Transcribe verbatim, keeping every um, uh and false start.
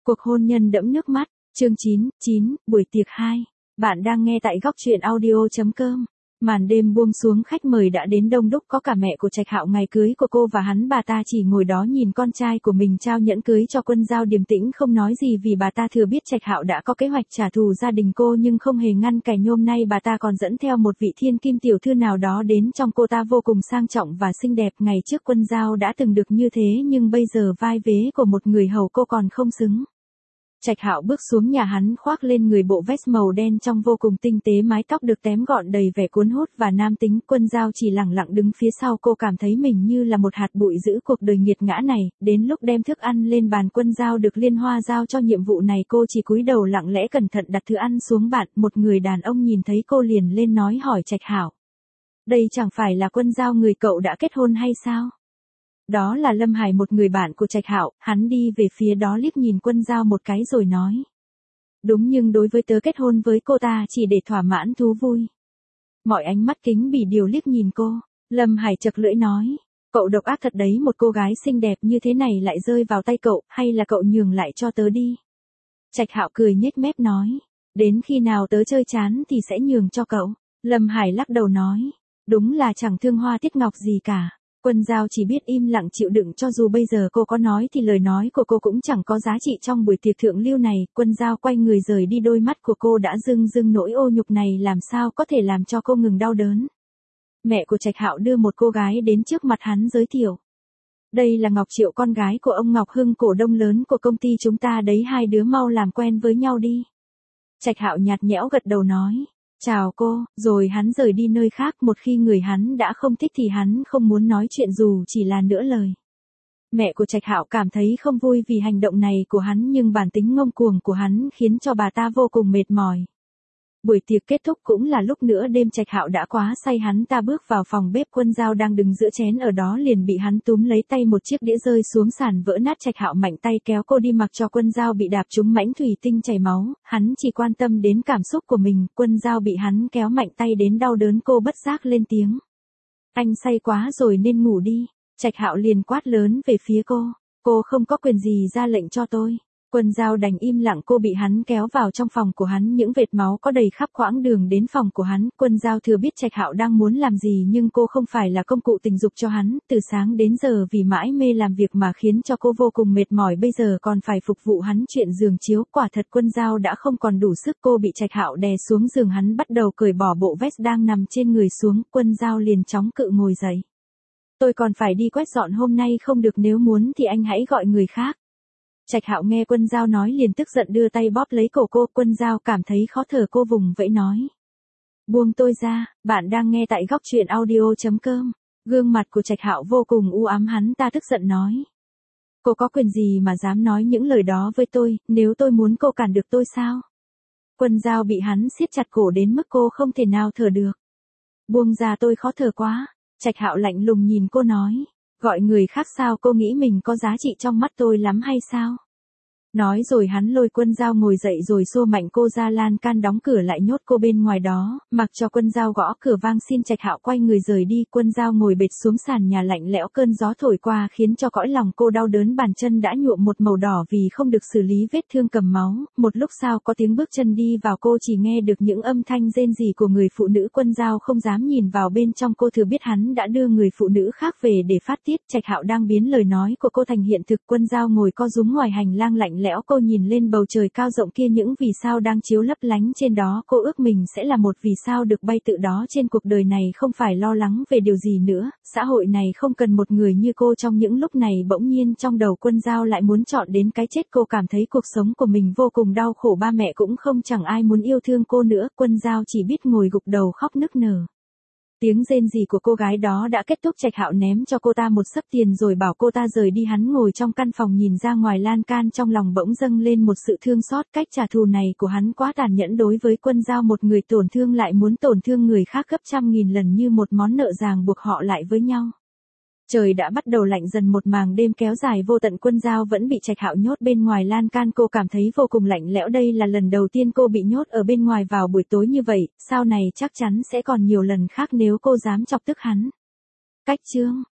Cuộc hôn nhân đẫm nước mắt, chương chín, chín, buổi tiệc hai. Bạn đang nghe tại góc truyện audio chấm com. Màn đêm buông xuống, khách mời đã đến đông đúc, có cả mẹ của Trạch Hạo. Ngày cưới của cô và hắn, bà ta chỉ ngồi đó nhìn con trai của mình trao nhẫn cưới cho Quân Dao, điềm tĩnh không nói gì, vì bà ta thừa biết Trạch Hạo đã có kế hoạch trả thù gia đình cô, nhưng không hề ngăn cản. Hôm nay bà ta còn dẫn theo một vị thiên kim tiểu thư nào đó đến, trong cô ta vô cùng sang trọng và xinh đẹp. Ngày trước Quân Dao đã từng được như thế, nhưng bây giờ vai vế của một người hầu cô còn không xứng. Trạch Hạo bước xuống nhà hắn, khoác lên người bộ vest màu đen trong vô cùng tinh tế, mái tóc được tém gọn đầy vẻ cuốn hút và nam tính. Quân Dao chỉ lẳng lặng đứng phía sau, cô cảm thấy mình như là một hạt bụi giữa cuộc đời nghiệt ngã này. Đến lúc đem thức ăn lên bàn, Quân Dao được Liên Hoa giao cho nhiệm vụ này, cô chỉ cúi đầu lặng lẽ cẩn thận đặt thứ ăn xuống bàn. Một người đàn ông nhìn thấy cô liền lên nói hỏi Trạch Hạo: "Đây chẳng phải là Quân Dao người cậu đã kết hôn hay sao?" Đó là Lâm Hải, một người bạn của Trạch Hạo. Hắn đi về phía đó, liếc nhìn Quân Dao một cái rồi nói: "Đúng, nhưng đối với tớ, kết hôn với cô ta chỉ để thỏa mãn thú vui." Mọi ánh mắt kính bỉ điều liếc nhìn cô. Lâm Hải chật lưỡi nói: "Cậu độc ác thật đấy, một cô gái xinh đẹp như thế này lại rơi vào tay cậu, hay là cậu nhường lại cho tớ đi?" Trạch Hạo cười nhếch mép nói: "Đến khi nào tớ chơi chán thì sẽ nhường cho cậu." Lâm Hải lắc đầu nói: "Đúng là chẳng thương hoa tiếc ngọc gì cả." Quân Dao chỉ biết im lặng chịu đựng, cho dù bây giờ cô có nói thì lời nói của cô cũng chẳng có giá trị trong buổi tiệc thượng lưu này. Quân Dao quay người rời đi, đôi mắt của cô đã rưng rưng, nỗi ô nhục này làm sao có thể làm cho cô ngừng đau đớn. Mẹ của Trạch Hạo đưa một cô gái đến trước mặt hắn, giới thiệu: "Đây là Ngọc Triệu, con gái của ông Ngọc Hưng, cổ đông lớn của công ty chúng ta đấy, hai đứa mau làm quen với nhau đi." Trạch Hạo nhạt nhẽo gật đầu nói: "Chào cô", rồi hắn rời đi nơi khác. Một khi người hắn đã không thích thì hắn không muốn nói chuyện dù chỉ là nửa lời. Mẹ của Trạch Hạo cảm thấy không vui vì hành động này của hắn, nhưng bản tính ngông cuồng của hắn khiến cho bà ta vô cùng mệt mỏi. Buổi tiệc kết thúc cũng là lúc nửa đêm, Trạch Hạo đã quá say, hắn ta bước vào phòng bếp. Quân Dao đang đứng giữa chén ở đó liền bị hắn túm lấy tay, một chiếc đĩa rơi xuống sàn vỡ nát. Trạch Hạo mạnh tay kéo cô đi, mặc cho Quân Dao bị đạp trúng mảnh thủy tinh chảy máu. Hắn chỉ quan tâm đến cảm xúc của mình. Quân Dao bị hắn kéo mạnh tay đến đau đớn, cô bất giác lên tiếng: "Anh say quá rồi nên ngủ đi." Trạch Hạo liền quát lớn về phía cô: "Cô không có quyền gì ra lệnh cho tôi." Quân Dao đành im lặng. Cô bị hắn kéo vào trong phòng của hắn, những vệt máu có đầy khắp quãng đường đến phòng của hắn. Quân Dao thừa biết Trạch Hạo đang muốn làm gì, nhưng cô không phải là công cụ tình dục cho hắn. Từ sáng đến giờ vì mãi mê làm việc mà khiến cho cô vô cùng mệt mỏi, bây giờ còn phải phục vụ hắn chuyện giường chiếu. Quả thật Quân Dao đã không còn đủ sức. Cô bị Trạch Hạo đè xuống giường, hắn bắt đầu cởi bỏ bộ vest đang nằm trên người xuống. Quân Dao liền chóng cự ngồi dậy: "Tôi còn phải đi quét dọn, hôm nay không được, nếu muốn thì anh hãy gọi người khác." Trạch Hạo nghe Quân Dao nói liền tức giận đưa tay bóp lấy cổ cô. Quân Dao cảm thấy khó thở, cô vùng vẫy nói: "Buông tôi ra." Bạn đang nghe tại góc truyện audio chấm com. Gương mặt của Trạch Hạo vô cùng u ám, hắn ta tức giận nói: "Cô có quyền gì mà dám nói những lời đó với tôi, nếu tôi muốn cô cản được tôi sao?" Quân Dao bị hắn siết chặt cổ đến mức cô không thể nào thở được. "Buông ra, tôi khó thở quá." Trạch Hạo lạnh lùng nhìn cô nói: "Gọi người khác sao, cô nghĩ mình có giá trị trong mắt tôi lắm hay sao?" Nói rồi hắn lôi Quân Dao ngồi dậy rồi xô mạnh cô ra lan can, đóng cửa lại, nhốt cô bên ngoài đó, mặc cho Quân Dao gõ cửa vang xin. Trạch Hạo quay người rời đi. Quân Dao ngồi bệt xuống sàn nhà lạnh lẽo, cơn gió thổi qua khiến cho cõi lòng cô đau đớn, bàn chân đã nhuộm một màu đỏ vì không được xử lý vết thương cầm máu. Một lúc sau có tiếng bước chân đi vào, cô chỉ nghe được những âm thanh rên rỉ của người phụ nữ. Quân Dao không dám nhìn vào bên trong, cô thừa biết hắn đã đưa người phụ nữ khác về để phát tiết. Trạch Hạo đang biến lời nói của cô thành hiện thực. Quân Dao ngồi co rúm ngoài hành lang lạnh lẽo, cô nhìn lên bầu trời cao rộng kia, những vì sao đang chiếu lấp lánh trên đó. Cô ước mình sẽ là một vì sao được bay tự đó trên cuộc đời này, không phải lo lắng về điều gì nữa. Xã hội này không cần một người như cô. Trong những lúc này bỗng nhiên trong đầu Quân Dao lại muốn chọn đến cái chết. Cô cảm thấy cuộc sống của mình vô cùng đau khổ, ba mẹ cũng không, chẳng ai muốn yêu thương cô nữa. Quân Dao chỉ biết ngồi gục đầu khóc nức nở. Tiếng rên rỉ của cô gái đó đã kết thúc. Trạch Hạo ném cho cô ta một xấp tiền rồi bảo cô ta rời đi. Hắn ngồi trong căn phòng nhìn ra ngoài lan can, trong lòng bỗng dâng lên một sự thương xót. Cách trả thù này của hắn quá tàn nhẫn đối với Quân Dao, một người tổn thương lại muốn tổn thương người khác gấp trăm nghìn lần, như một món nợ ràng buộc họ lại với nhau. Trời đã bắt đầu lạnh dần, một màn đêm kéo dài vô tận. Quân Dao vẫn bị Trạch Hạo nhốt bên ngoài lan can, cô cảm thấy vô cùng lạnh lẽo. Đây là lần đầu tiên cô bị nhốt ở bên ngoài vào buổi tối như vậy, sau này chắc chắn sẽ còn nhiều lần khác nếu cô dám chọc tức hắn. Cách chương